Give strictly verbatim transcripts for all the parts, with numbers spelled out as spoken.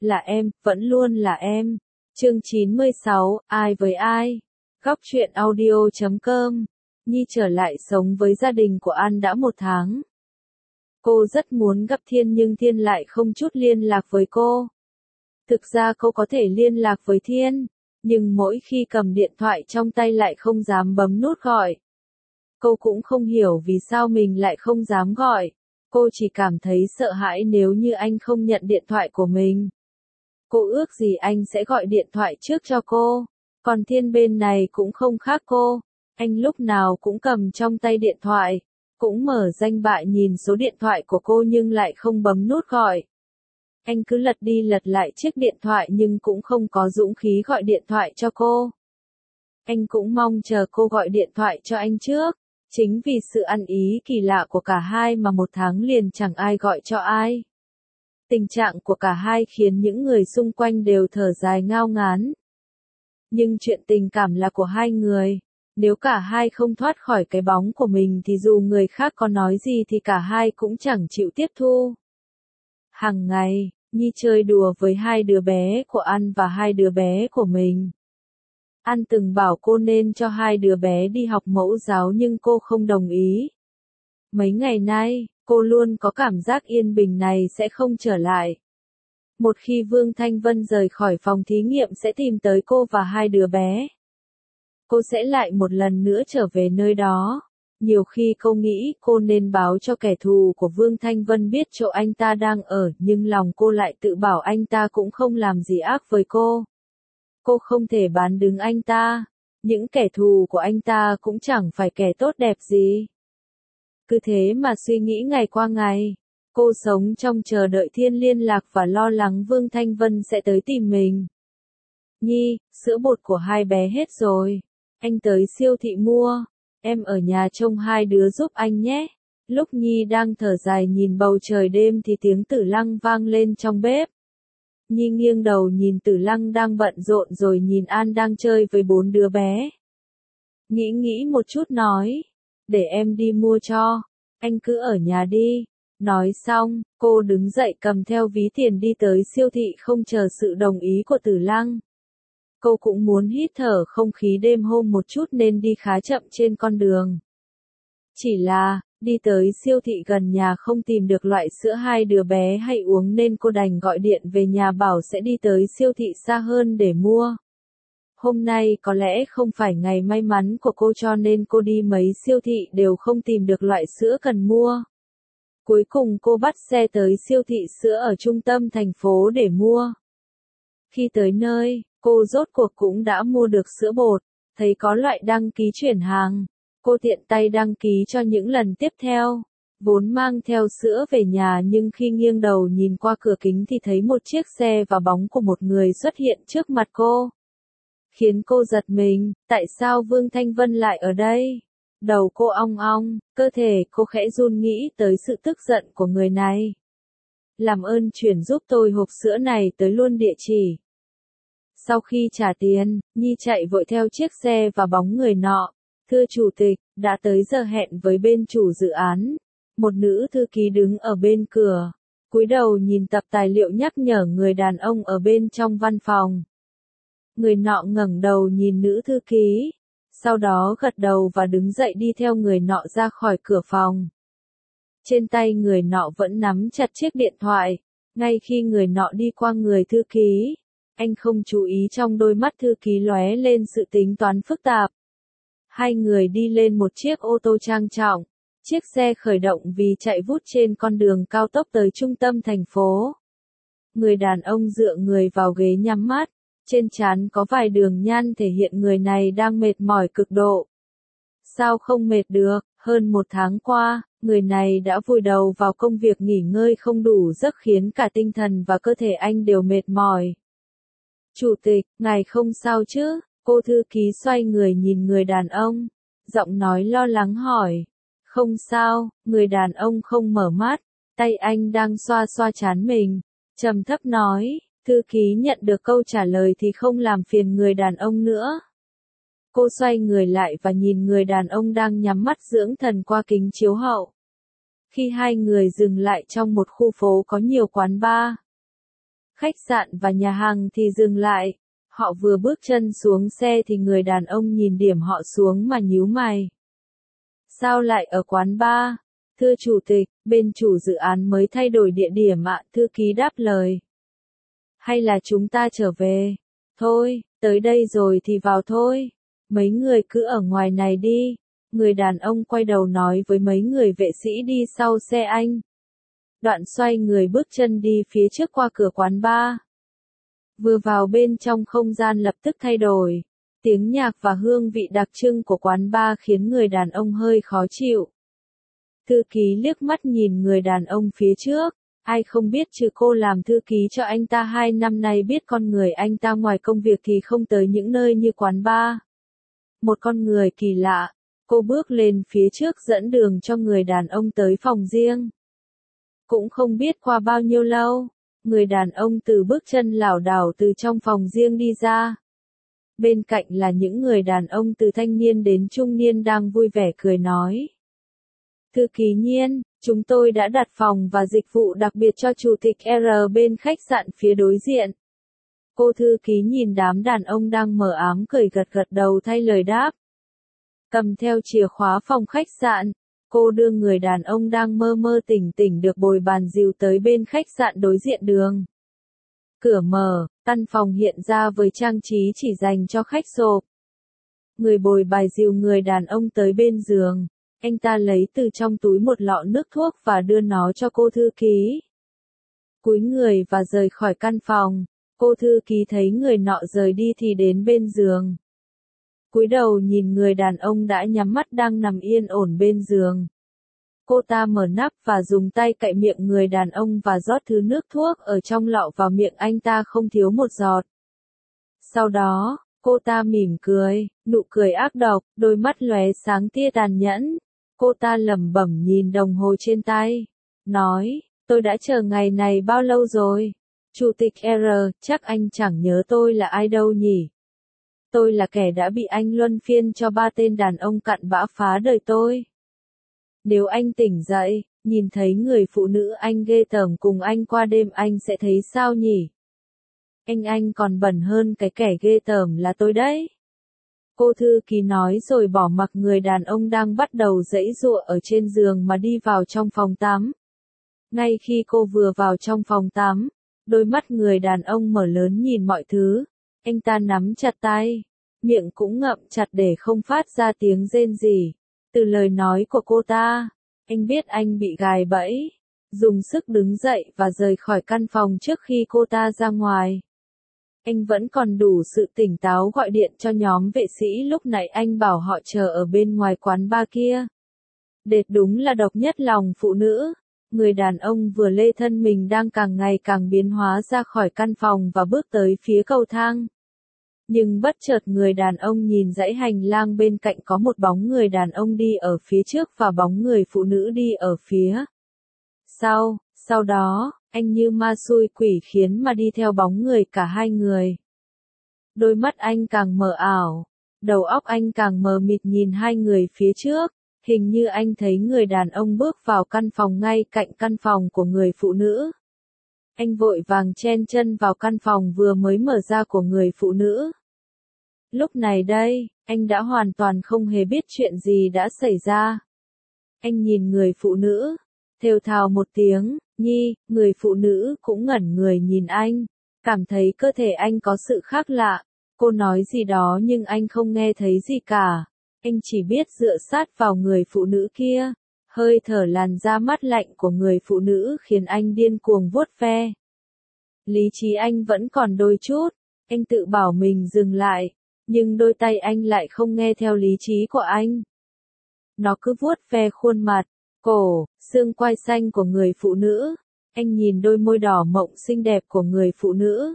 là em, vẫn luôn là em. Chương chín mươi sáu, ai với ai? Góc truyện audio chấm com. Nhi trở lại sống với gia đình của An đã một tháng. Cô rất muốn gặp Thiên nhưng Thiên lại không chút liên lạc với cô. Thực ra cô có thể liên lạc với Thiên, nhưng mỗi khi cầm điện thoại trong tay lại không dám bấm nút gọi. Cô cũng không hiểu vì sao mình lại không dám gọi. Cô chỉ cảm thấy sợ hãi nếu như anh không nhận điện thoại của mình. Cô ước gì anh sẽ gọi điện thoại trước cho cô. Còn Thiên bên này cũng không khác cô. Anh lúc nào cũng cầm trong tay điện thoại, cũng mở danh bạ nhìn số điện thoại của cô nhưng lại không bấm nút gọi. Anh cứ lật đi lật lại chiếc điện thoại nhưng cũng không có dũng khí gọi điện thoại cho cô. Anh cũng mong chờ cô gọi điện thoại cho anh trước. Chính vì sự ăn ý kỳ lạ của cả hai mà một tháng liền chẳng ai gọi cho ai. Tình trạng của cả hai khiến những người xung quanh đều thở dài ngao ngán. Nhưng chuyện tình cảm là của hai người. Nếu cả hai không thoát khỏi cái bóng của mình thì dù người khác có nói gì thì cả hai cũng chẳng chịu tiếp thu. Hàng ngày, Nhi chơi đùa với hai đứa bé của An và hai đứa bé của mình. An từng bảo cô nên cho hai đứa bé đi học mẫu giáo nhưng cô không đồng ý. Mấy ngày nay, cô luôn có cảm giác yên bình này sẽ không trở lại. Một khi Vương Thanh Vân rời khỏi phòng thí nghiệm sẽ tìm tới cô và hai đứa bé. Cô sẽ lại một lần nữa trở về nơi đó. Nhiều khi cô nghĩ cô nên báo cho kẻ thù của Vương Thanh Vân biết chỗ anh ta đang ở nhưng lòng cô lại tự bảo anh ta cũng không làm gì ác với cô. Cô không thể bán đứng anh ta. Những kẻ thù của anh ta cũng chẳng phải kẻ tốt đẹp gì. Cứ thế mà suy nghĩ ngày qua ngày. Cô sống trong chờ đợi Thiên liên lạc và lo lắng Vương Thanh Vân sẽ tới tìm mình. Nhi, sữa bột của hai bé hết rồi. Anh tới siêu thị mua. Em ở nhà trông hai đứa giúp anh nhé. Lúc Nhi đang thở dài nhìn bầu trời đêm thì tiếng Tử Lăng vang lên trong bếp. Nhi nghiêng đầu nhìn Tử Lăng đang bận rộn rồi nhìn An đang chơi với bốn đứa bé. Nghĩ nghĩ một chút nói. Để em đi mua cho. Anh cứ ở nhà đi. Nói xong, cô đứng dậy cầm theo ví tiền đi tới siêu thị không chờ sự đồng ý của Tử Lăng. Cô cũng muốn hít thở không khí đêm hôm một chút nên đi khá chậm trên con đường. Chỉ là, đi tới siêu thị gần nhà không tìm được loại sữa hai đứa bé hay uống nên cô đành gọi điện về nhà bảo sẽ đi tới siêu thị xa hơn để mua. Hôm nay có lẽ không phải ngày may mắn của cô cho nên cô đi mấy siêu thị đều không tìm được loại sữa cần mua. Cuối cùng cô bắt xe tới siêu thị sữa ở trung tâm thành phố để mua. Khi tới nơi, cô rốt cuộc cũng đã mua được sữa bột, thấy có loại đăng ký chuyển hàng. Cô tiện tay đăng ký cho những lần tiếp theo. Vốn mang theo sữa về nhà nhưng khi nghiêng đầu nhìn qua cửa kính thì thấy một chiếc xe và bóng của một người xuất hiện trước mặt cô. Khiến cô giật mình, tại sao Vương Thanh Vân lại ở đây? Đầu cô ong ong, cơ thể cô khẽ run nghĩ tới sự tức giận của người này. Làm ơn chuyển giúp tôi hộp sữa này tới luôn địa chỉ. Sau khi trả tiền, Nhi chạy vội theo chiếc xe và bóng người nọ. Thưa chủ tịch, đã tới giờ hẹn với bên chủ dự án. Một nữ thư ký đứng ở bên cửa, cúi đầu nhìn tập tài liệu nhắc nhở người đàn ông ở bên trong văn phòng. Người nọ ngẩng đầu nhìn nữ thư ký, sau đó gật đầu và đứng dậy đi theo người nọ ra khỏi cửa phòng. Trên tay người nọ vẫn nắm chặt chiếc điện thoại, ngay khi người nọ đi qua người thư ký, anh không chú ý trong đôi mắt thư ký lóe lên sự tính toán phức tạp. Hai người đi lên một chiếc ô tô trang trọng, chiếc xe khởi động vì chạy vút trên con đường cao tốc tới trung tâm thành phố. Người đàn ông dựa người vào ghế nhắm mắt, trên trán có vài đường nhăn thể hiện người này đang mệt mỏi cực độ. Sao không mệt được, hơn một tháng qua, người này đã vùi đầu vào công việc nghỉ ngơi không đủ giấc khiến cả tinh thần và cơ thể anh đều mệt mỏi. Chủ tịch, ngài không sao chứ? Cô thư ký xoay người nhìn người đàn ông, giọng nói lo lắng hỏi. Không sao, người đàn ông không mở mắt, tay anh đang xoa xoa trán mình, trầm thấp nói. Thư ký nhận được câu trả lời thì không làm phiền người đàn ông nữa. Cô xoay người lại và nhìn người đàn ông đang nhắm mắt dưỡng thần qua kính chiếu hậu. Khi hai người dừng lại trong một khu phố có nhiều quán bar khách sạn và nhà hàng thì dừng lại. Họ vừa bước chân xuống xe thì người đàn ông nhìn điểm họ xuống mà nhíu mày. Sao lại ở quán bar? Thưa chủ tịch, bên chủ dự án mới thay đổi địa điểm ạ, thư ký đáp lời. Hay là chúng ta trở về? Thôi, tới đây rồi thì vào thôi. Mấy người cứ ở ngoài này đi. Người đàn ông quay đầu nói với mấy người vệ sĩ đi sau xe anh. Đoạn xoay người bước chân đi phía trước qua cửa quán bar. Vừa vào bên trong không gian lập tức thay đổi. Tiếng nhạc và hương vị đặc trưng của quán bar khiến người đàn ông hơi khó chịu. Thư ký liếc mắt nhìn người đàn ông phía trước. Ai không biết trừ cô làm thư ký cho anh ta hai năm nay biết con người anh ta ngoài công việc thì không tới những nơi như quán bar. Một con người kỳ lạ. Cô bước lên phía trước dẫn đường cho người đàn ông tới phòng riêng. Cũng không biết qua bao nhiêu lâu, người đàn ông từ bước chân lảo đảo từ trong phòng riêng đi ra. Bên cạnh là những người đàn ông từ thanh niên đến trung niên đang vui vẻ cười nói. Thư ký Nhiên, chúng tôi đã đặt phòng và dịch vụ đặc biệt cho chủ tịch R bên khách sạn phía đối diện. Cô thư ký nhìn đám đàn ông đang mờ ám cười gật gật đầu thay lời đáp. Cầm theo chìa khóa phòng khách sạn, cô đưa người đàn ông đang mơ mơ tỉnh tỉnh được bồi bàn dìu tới bên khách sạn đối diện đường. Cửa mở, căn phòng hiện ra với trang trí chỉ dành cho khách sộp. Người bồi bài dìu người đàn ông tới bên giường. Anh ta lấy từ trong túi một lọ nước thuốc và đưa nó cho cô thư ký. Cúi người và rời khỏi căn phòng. Cô thư ký thấy người nọ rời đi thì đến bên giường. Cúi đầu nhìn người đàn ông đã nhắm mắt đang nằm yên ổn bên giường. Cô ta mở nắp và dùng tay cạy miệng người đàn ông và rót thứ nước thuốc ở trong lọ vào miệng anh ta không thiếu một giọt. Sau đó, cô ta mỉm cười, nụ cười ác độc, đôi mắt lóe sáng tia tàn nhẫn. Cô ta lẩm bẩm nhìn đồng hồ trên tay, nói, tôi đã chờ ngày này bao lâu rồi? Chủ tịch R, chắc anh chẳng nhớ tôi là ai đâu nhỉ? Tôi là kẻ đã bị anh luân phiên cho ba tên đàn ông cặn bã phá đời tôi. Nếu anh tỉnh dậy, nhìn thấy người phụ nữ anh ghê tởm cùng anh qua đêm anh sẽ thấy sao nhỉ? Anh anh còn bẩn hơn cái kẻ ghê tởm là tôi đấy. Cô thư ký nói rồi bỏ mặc người đàn ông đang bắt đầu giãy giụa ở trên giường mà đi vào trong phòng tắm. Ngay khi cô vừa vào trong phòng tắm, đôi mắt người đàn ông mở lớn nhìn mọi thứ. Anh ta nắm chặt tay, miệng cũng ngậm chặt để không phát ra tiếng rên rỉ. Từ lời nói của cô ta, anh biết anh bị gài bẫy. Dùng sức đứng dậy và rời khỏi căn phòng trước khi cô ta ra ngoài. Anh vẫn còn đủ sự tỉnh táo gọi điện cho nhóm vệ sĩ lúc nãy anh bảo họ chờ ở bên ngoài quán bar kia. Đệt đúng là độc nhất lòng phụ nữ. Người đàn ông vừa lê thân mình đang càng ngày càng biến hóa ra khỏi căn phòng và bước tới phía cầu thang. Nhưng bất chợt người đàn ông nhìn dãy hành lang bên cạnh có một bóng người đàn ông đi ở phía trước và bóng người phụ nữ đi ở phía sau. Sau đó, anh như ma xui quỷ khiến mà đi theo bóng người cả hai người. Đôi mắt anh càng mờ ảo, đầu óc anh càng mờ mịt nhìn hai người phía trước. Hình như anh thấy người đàn ông bước vào căn phòng ngay cạnh căn phòng của người phụ nữ. Anh vội vàng chen chân vào căn phòng vừa mới mở ra của người phụ nữ. Lúc này đây, anh đã hoàn toàn không hề biết chuyện gì đã xảy ra. Anh nhìn người phụ nữ, thều thào một tiếng, Nhi, người phụ nữ cũng ngẩn người nhìn anh, cảm thấy cơ thể anh có sự khác lạ. Cô nói gì đó nhưng anh không nghe thấy gì cả. Anh chỉ biết dựa sát vào người phụ nữ kia. Hơi thở làn da mát lạnh của người phụ nữ khiến anh điên cuồng vuốt ve. Lý trí anh vẫn còn đôi chút. Anh tự bảo mình dừng lại. Nhưng đôi tay anh lại không nghe theo lý trí của anh. Nó cứ vuốt ve khuôn mặt, cổ, xương quai xanh của người phụ nữ. Anh nhìn đôi môi đỏ mọng xinh đẹp của người phụ nữ.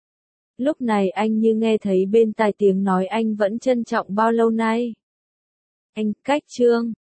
Lúc này anh như nghe thấy bên tai tiếng nói anh vẫn trân trọng bao lâu nay. Anh, cách chương.